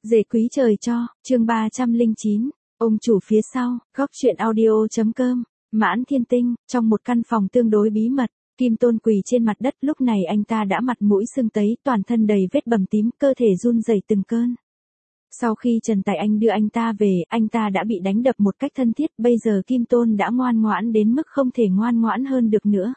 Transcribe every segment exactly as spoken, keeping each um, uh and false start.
Dề quý trời cho, chương ba trăm lẻ chín, ông chủ phía sau, góc truyện audio.com, Mãn Thiên Tinh, trong một căn phòng tương đối bí mật, Kim Tôn quỳ trên mặt đất, lúc này anh ta đã mặt mũi sưng tấy, toàn thân đầy vết bầm tím, cơ thể run rẩy từng cơn. Sau khi Trần Tài Anh đưa anh ta về, anh ta đã bị đánh đập một cách thân thiết, bây giờ Kim Tôn đã ngoan ngoãn đến mức không thể ngoan ngoãn hơn được nữa.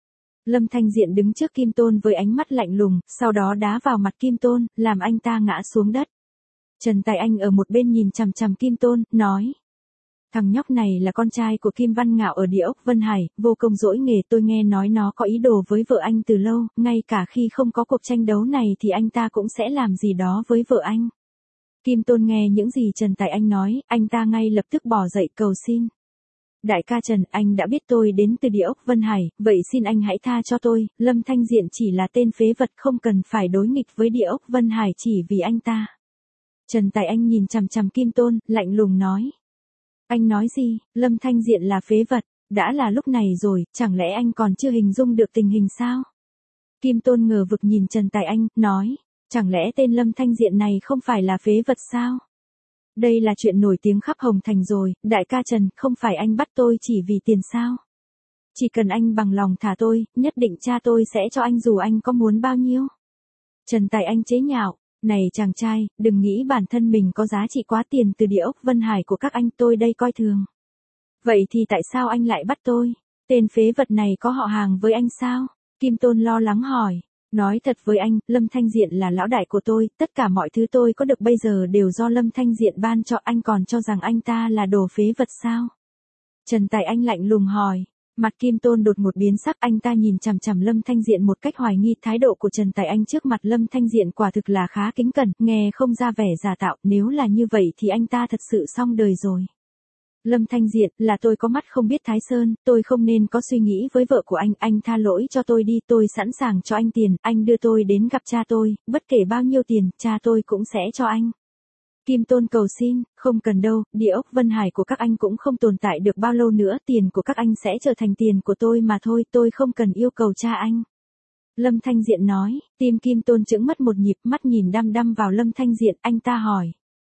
Lâm Thanh Diện đứng trước Kim Tôn với ánh mắt lạnh lùng, sau đó đá vào mặt Kim Tôn, làm anh ta ngã xuống đất. Trần Tài Anh ở một bên nhìn chằm chằm Kim Tôn, nói. Thằng nhóc này là con trai của Kim Văn Ngạo ở địa ốc Vân Hải, vô công dỗi nghề, tôi nghe nói nó có ý đồ với vợ anh từ lâu, ngay cả khi không có cuộc tranh đấu này thì anh ta cũng sẽ làm gì đó với vợ anh. Kim Tôn nghe những gì Trần Tài Anh nói, anh ta ngay lập tức bỏ dậy cầu xin. Đại ca Trần, anh đã biết tôi đến từ địa ốc Vân Hải, vậy xin anh hãy tha cho tôi, Lâm Thanh Diện chỉ là tên phế vật, không cần phải đối nghịch với địa ốc Vân Hải chỉ vì anh ta. Trần Tài Anh nhìn chằm chằm Kim Tôn, lạnh lùng nói. Anh nói gì, Lâm Thanh Diện là phế vật, đã là lúc này rồi, chẳng lẽ anh còn chưa hình dung được tình hình sao? Kim Tôn ngờ vực nhìn Trần Tài Anh, nói, chẳng lẽ tên Lâm Thanh Diện này không phải là phế vật sao? Đây là chuyện nổi tiếng khắp Hồng Thành rồi, đại ca Trần, không phải anh bắt tôi chỉ vì tiền sao? Chỉ cần anh bằng lòng thả tôi, nhất định cha tôi sẽ cho anh dù anh có muốn bao nhiêu. Trần Tài Anh chế nhạo, này chàng trai, đừng nghĩ bản thân mình có giá trị quá tiền từ địa ốc Vân Hải của các anh, tôi đây coi thường. Vậy thì tại sao anh lại bắt tôi? Tên phế vật này có họ hàng với anh sao? Kim Tôn lo lắng hỏi. Nói thật với anh, Lâm Thanh Diện là lão đại của tôi, tất cả mọi thứ tôi có được bây giờ đều do Lâm Thanh Diện ban cho, anh còn cho rằng anh ta là đồ phế vật sao? Trần Tài Anh lạnh lùng hỏi. Mặt Kim Tôn đột ngột biến sắc, anh ta nhìn chằm chằm Lâm Thanh Diện một cách hoài nghi, thái độ của Trần Tài Anh trước mặt Lâm Thanh Diện quả thực là khá kính cẩn, nghe không ra vẻ giả tạo, nếu là như vậy thì anh ta thật sự xong đời rồi. Lâm Thanh Diện, là tôi có mắt không biết Thái Sơn, tôi không nên có suy nghĩ với vợ của anh, anh tha lỗi cho tôi đi, tôi sẵn sàng cho anh tiền, anh đưa tôi đến gặp cha tôi, bất kể bao nhiêu tiền, cha tôi cũng sẽ cho anh. Kim Tôn cầu xin, không cần đâu, địa ốc Vân Hải của các anh cũng không tồn tại được bao lâu nữa, tiền của các anh sẽ trở thành tiền của tôi mà thôi, tôi không cần yêu cầu cha anh. Lâm Thanh Diện nói, tim Kim Tôn chững mất một nhịp, mắt nhìn đăm đăm vào Lâm Thanh Diện, anh ta hỏi.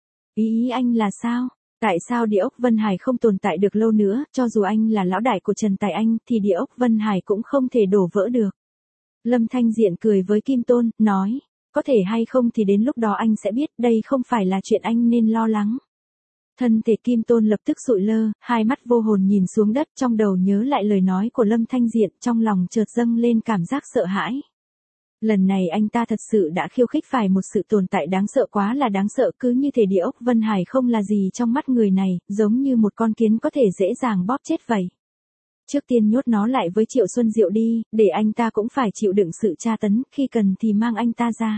Ý ý anh là sao? Tại sao địa ốc Vân Hải không tồn tại được lâu nữa, cho dù anh là lão đại của Trần Tài Anh, thì địa ốc Vân Hải cũng không thể đổ vỡ được. Lâm Thanh Diện cười với Kim Tôn, nói, có thể hay không thì đến lúc đó anh sẽ biết, đây không phải là chuyện anh nên lo lắng. Thân thể Kim Tôn lập tức sụi lơ, hai mắt vô hồn nhìn xuống đất, trong đầu nhớ lại lời nói của Lâm Thanh Diện, trong lòng chợt dâng lên cảm giác sợ hãi. Lần này anh ta thật sự đã khiêu khích phải một sự tồn tại đáng sợ, quá là đáng sợ, cứ như thể địa ốc Vân Hải không là gì trong mắt người này, giống như một con kiến có thể dễ dàng bóp chết vậy. Trước tiên nhốt nó lại với Triệu Xuân Diệu đi, để anh ta cũng phải chịu đựng sự tra tấn, khi cần thì mang anh ta ra.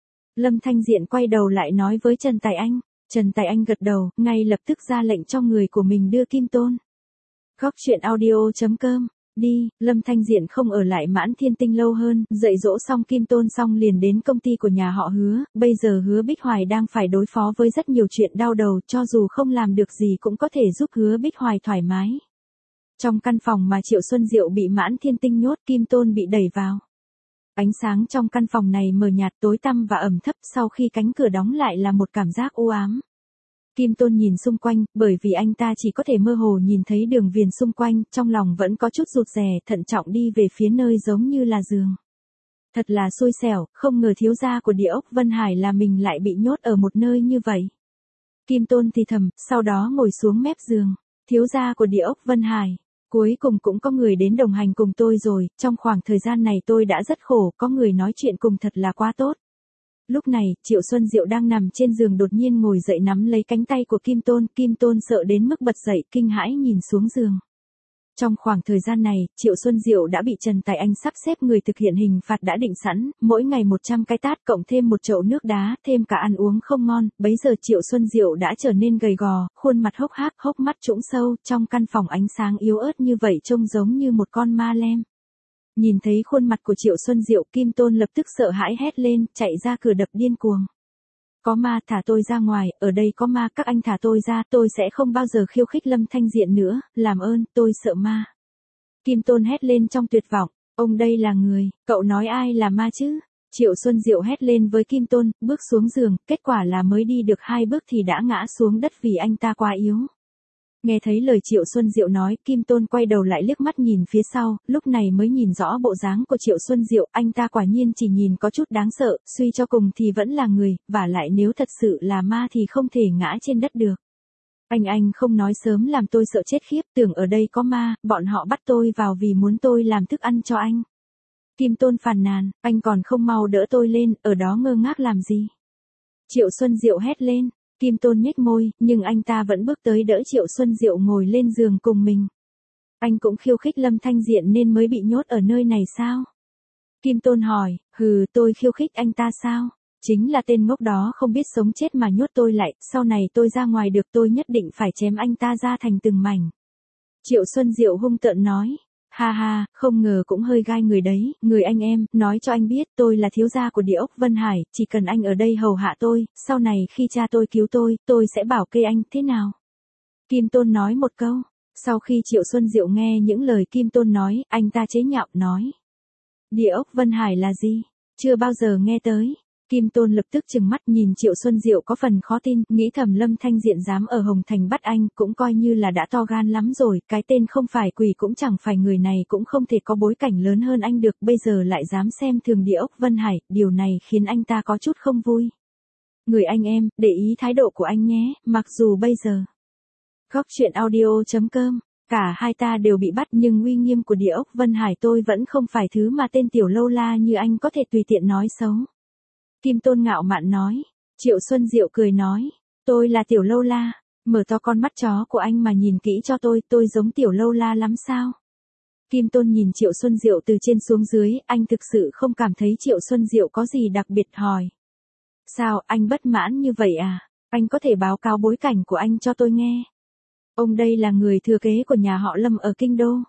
Lâm Thanh Diện quay đầu lại nói với Trần Tài Anh. Trần Tài Anh gật đầu, ngay lập tức ra lệnh cho người của mình đưa Kim Tôn. Góc truyện audio.com, đi, Lâm Thanh Diện không ở lại Mãn Thiên Tinh lâu hơn, dạy dỗ xong Kim Tôn xong liền đến công ty của nhà họ Hứa, bây giờ Hứa Bích Hoài đang phải đối phó với rất nhiều chuyện đau đầu, cho dù không làm được gì cũng có thể giúp Hứa Bích Hoài thoải mái. Trong căn phòng mà Triệu Xuân Diệu bị Mãn Thiên Tinh nhốt, Kim Tôn bị đẩy vào. Ánh sáng trong căn phòng này mờ nhạt, tối tăm và ẩm thấp, sau khi cánh cửa đóng lại là một cảm giác u ám. Kim Tôn nhìn xung quanh, bởi vì anh ta chỉ có thể mơ hồ nhìn thấy đường viền xung quanh, trong lòng vẫn có chút rụt rè, thận trọng đi về phía nơi giống như là giường. Thật là xui xẻo, không ngờ thiếu gia của địa ốc Vân Hải là mình lại bị nhốt ở một nơi như vậy. Kim Tôn thì thầm, sau đó ngồi xuống mép giường. Thiếu gia của địa ốc Vân Hải. Cuối cùng cũng có người đến đồng hành cùng tôi rồi, trong khoảng thời gian này tôi đã rất khổ, có người nói chuyện cùng thật là quá tốt. Lúc này, Triệu Xuân Diệu đang nằm trên giường đột nhiên ngồi dậy nắm lấy cánh tay của Kim Tôn, Kim Tôn sợ đến mức bật dậy, kinh hãi nhìn xuống giường. Trong khoảng thời gian này, Triệu Xuân Diệu đã bị Trần Tài Anh sắp xếp người thực hiện hình phạt đã định sẵn, mỗi ngày một trăm cái tát cộng thêm một chậu nước đá, thêm cả ăn uống không ngon, bấy giờ Triệu Xuân Diệu đã trở nên gầy gò, khuôn mặt hốc hác, hốc mắt trũng sâu, trong căn phòng ánh sáng yếu ớt như vậy trông giống như một con ma lem. Nhìn thấy khuôn mặt của Triệu Xuân Diệu, Kim Tôn lập tức sợ hãi hét lên, chạy ra cửa đập điên cuồng. Có ma, thả tôi ra ngoài, ở đây có ma, các anh thả tôi ra, tôi sẽ không bao giờ khiêu khích Lâm Thanh Diện nữa, làm ơn, tôi sợ ma. Kim Tôn hét lên trong tuyệt vọng, ông đây là người, cậu nói ai là ma chứ? Triệu Xuân Diệu hét lên với Kim Tôn, bước xuống giường, kết quả là mới đi được hai bước thì đã ngã xuống đất vì anh ta quá yếu. Nghe thấy lời Triệu Xuân Diệu nói, Kim Tôn quay đầu lại liếc mắt nhìn phía sau, lúc này mới nhìn rõ bộ dáng của Triệu Xuân Diệu, anh ta quả nhiên chỉ nhìn có chút đáng sợ, suy cho cùng thì vẫn là người, vả lại nếu thật sự là ma thì không thể ngã trên đất được. Anh anh không nói sớm làm tôi sợ chết khiếp, tưởng ở đây có ma, bọn họ bắt tôi vào vì muốn tôi làm thức ăn cho anh. Kim Tôn phàn nàn, anh còn không mau đỡ tôi lên, ở đó ngơ ngác làm gì? Triệu Xuân Diệu hét lên. Kim Tôn nhếch môi, nhưng anh ta vẫn bước tới đỡ Triệu Xuân Diệu ngồi lên giường cùng mình. Anh cũng khiêu khích Lâm Thanh Diện nên mới bị nhốt ở nơi này sao? Kim Tôn hỏi, hừ, tôi khiêu khích anh ta sao? Chính là tên ngốc đó không biết sống chết mà nhốt tôi lại, sau này tôi ra ngoài được tôi nhất định phải chém anh ta ra thành từng mảnh. Triệu Xuân Diệu hung tợn nói. Ha ha, không ngờ cũng hơi gai người đấy, người anh em, nói cho anh biết tôi là thiếu gia của Địa ốc Vân Hải, chỉ cần anh ở đây hầu hạ tôi, sau này khi cha tôi cứu tôi, tôi sẽ bảo kê anh, thế nào? Kim Tôn nói một câu, sau khi Triệu Xuân Diệu nghe những lời Kim Tôn nói, anh ta chế nhạo, nói. Địa ốc Vân Hải là gì? Chưa bao giờ nghe tới. Kim Tôn lập tức trừng mắt nhìn Triệu Xuân Diệu có phần khó tin, nghĩ thầm Lâm Thanh Diện dám ở Hồng Thành bắt anh, cũng coi như là đã to gan lắm rồi, cái tên không phải quỷ cũng chẳng phải người này cũng không thể có bối cảnh lớn hơn anh được, bây giờ lại dám xem thường Địa ốc Vân Hải, điều này khiến anh ta có chút không vui. Người anh em, để ý thái độ của anh nhé, mặc dù bây giờ. Góc truyện audio chấm com, cả hai ta đều bị bắt nhưng uy nghiêm của Địa ốc Vân Hải tôi vẫn không phải thứ mà tên tiểu lâu la như anh có thể tùy tiện nói xấu. Kim Tôn ngạo mạn nói. Triệu Xuân Diệu cười nói. Tôi là tiểu lâu la. Mở to con mắt chó của anh mà nhìn kỹ cho tôi, tôi giống tiểu lâu la lắm sao? Kim Tôn nhìn Triệu Xuân Diệu từ trên xuống dưới, anh thực sự không cảm thấy Triệu Xuân Diệu có gì đặc biệt, hỏi. Sao, anh bất mãn như vậy à? Anh có thể báo cáo bối cảnh của anh cho tôi nghe. Ông đây là người thừa kế của nhà họ Lâm ở Kinh Đô.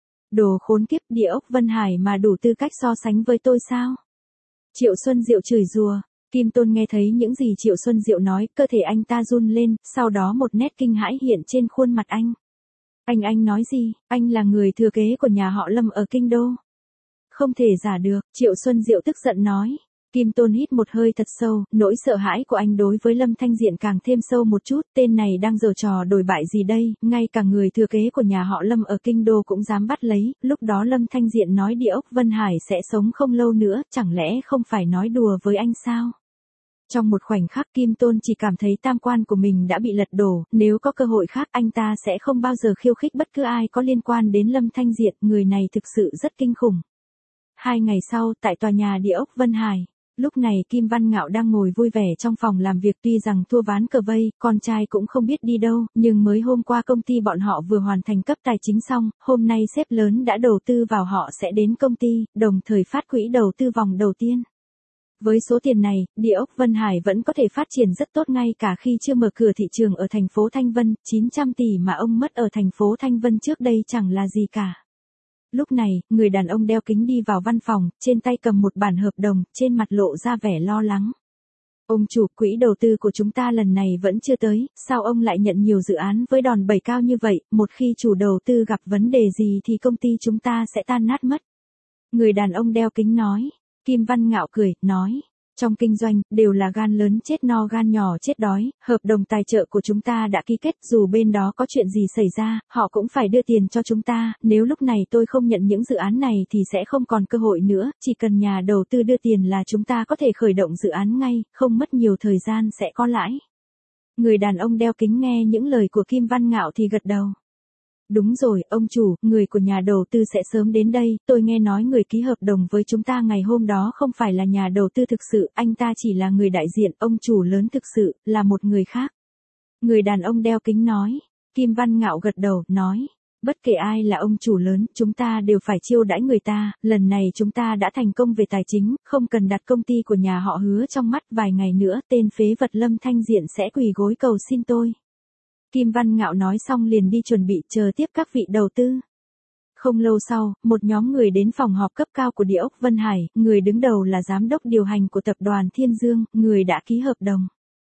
Đồ khốn kiếp, Địa ốc Vân Hải mà đủ tư cách so sánh với tôi sao? Triệu Xuân Diệu chửi rủa. Kim Tôn nghe thấy những gì Triệu Xuân Diệu nói, cơ thể anh ta run lên, sau đó một nét kinh hãi hiện trên khuôn mặt anh. Anh anh nói gì, anh là người thừa kế của nhà họ Lâm ở Kinh Đô. Không thể giả được, Triệu Xuân Diệu tức giận nói. Kim Tôn hít một hơi thật sâu, nỗi sợ hãi của anh đối với Lâm Thanh Diện càng thêm sâu một chút, tên này đang giở trò đổi bại gì đây, ngay cả người thừa kế của nhà họ Lâm ở Kinh Đô cũng dám bắt lấy, lúc đó Lâm Thanh Diện nói Địa ốc Vân Hải sẽ sống không lâu nữa, chẳng lẽ không phải nói đùa với anh sao? Trong một khoảnh khắc Kim Tôn chỉ cảm thấy tam quan của mình đã bị lật đổ, nếu có cơ hội khác anh ta sẽ không bao giờ khiêu khích bất cứ ai có liên quan đến Lâm Thanh Diện, người này thực sự rất kinh khủng. Hai ngày sau, tại tòa nhà Địa ốc Vân Hải. Lúc này Kim Văn Ngạo đang ngồi vui vẻ trong phòng làm việc, tuy rằng thua ván cờ vây, con trai cũng không biết đi đâu, nhưng mới hôm qua công ty bọn họ vừa hoàn thành cấp tài chính xong, hôm nay sếp lớn đã đầu tư vào họ sẽ đến công ty, đồng thời phát quỹ đầu tư vòng đầu tiên. Với số tiền này, Địa ốc Vân Hải vẫn có thể phát triển rất tốt ngay cả khi chưa mở cửa thị trường ở thành phố Thanh Vân, chín trăm tỷ mà ông mất ở thành phố Thanh Vân trước đây chẳng là gì cả. Lúc này, người đàn ông đeo kính đi vào văn phòng, trên tay cầm một bản hợp đồng, trên mặt lộ ra vẻ lo lắng. Ông chủ, quỹ đầu tư của chúng ta lần này vẫn chưa tới, sao ông lại nhận nhiều dự án với đòn bẩy cao như vậy, một khi chủ đầu tư gặp vấn đề gì thì công ty chúng ta sẽ tan nát mất. Người đàn ông đeo kính nói. Kim Văn Ngạo cười, nói. Trong kinh doanh, đều là gan lớn chết no gan nhỏ chết đói, hợp đồng tài trợ của chúng ta đã ký kết, dù bên đó có chuyện gì xảy ra, họ cũng phải đưa tiền cho chúng ta, nếu lúc này tôi không nhận những dự án này thì sẽ không còn cơ hội nữa, chỉ cần nhà đầu tư đưa tiền là chúng ta có thể khởi động dự án ngay, không mất nhiều thời gian sẽ có lãi. Người đàn ông đeo kính nghe những lời của Kim Văn Ngạo thì gật đầu. Đúng rồi, ông chủ, người của nhà đầu tư sẽ sớm đến đây, tôi nghe nói người ký hợp đồng với chúng ta ngày hôm đó không phải là nhà đầu tư thực sự, anh ta chỉ là người đại diện, ông chủ lớn thực sự, là một người khác. Người đàn ông đeo kính nói. Kim Văn Ngạo gật đầu, nói. Bất kể ai là ông chủ lớn, chúng ta đều phải chiêu đãi người ta, lần này chúng ta đã thành công về tài chính, không cần đặt công ty của nhà họ Hứa trong mắt, vài ngày nữa tên phế vật Lâm Thanh Diện sẽ quỳ gối cầu xin tôi. Kim Văn Ngạo nói xong liền đi chuẩn bị chờ tiếp các vị đầu tư. Không lâu sau, một nhóm người đến phòng họp cấp cao của Địa ốc Vân Hải, người đứng đầu là giám đốc điều hành của tập đoàn Thiên Dương, người đã ký hợp đồng.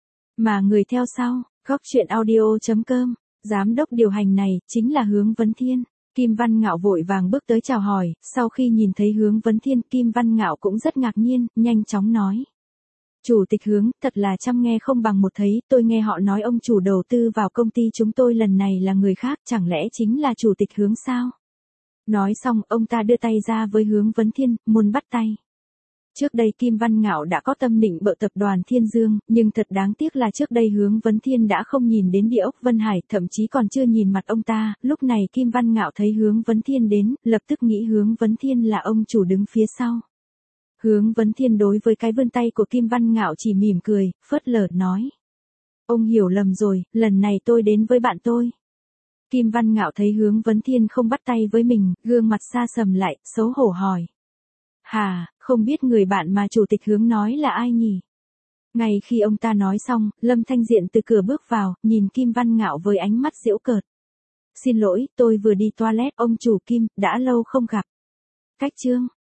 Mà người theo sau, góc truyện audio chấm com, giám đốc điều hành này, chính là Hướng Vấn Thiên. Kim Văn Ngạo vội vàng bước tới chào hỏi, sau khi nhìn thấy Hướng Vấn Thiên, Kim Văn Ngạo cũng rất ngạc nhiên, nhanh chóng nói. Chủ tịch Hướng, thật là trăm nghe không bằng một thấy, tôi nghe họ nói ông chủ đầu tư vào công ty chúng tôi lần này là người khác, chẳng lẽ chính là Chủ tịch Hướng sao? Nói xong, ông ta đưa tay ra với Hướng Vấn Thiên, muốn bắt tay. Trước đây Kim Văn Ngạo đã có tâm định bợ tập đoàn Thiên Dương, nhưng thật đáng tiếc là trước đây Hướng Vấn Thiên đã không nhìn đến địa ốc Vân Hải, thậm chí còn chưa nhìn mặt ông ta, lúc này Kim Văn Ngạo thấy Hướng Vấn Thiên đến, lập tức nghĩ Hướng Vấn Thiên là ông chủ đứng phía sau. Hướng Vấn Thiên đối với cái vươn tay của Kim Văn Ngạo chỉ mỉm cười, phớt lờ nói. Ông hiểu lầm rồi, lần này tôi đến với bạn tôi. Kim Văn Ngạo thấy Hướng Vấn Thiên không bắt tay với mình, gương mặt xa sầm lại, xấu hổ hỏi. Hà, không biết người bạn mà Chủ tịch Hướng nói là ai nhỉ? Ngay khi ông ta nói xong, Lâm Thanh Diện từ cửa bước vào, nhìn Kim Văn Ngạo với ánh mắt giễu cợt. Xin lỗi, tôi vừa đi toilet, ông chủ Kim, đã lâu không gặp. Cách chương.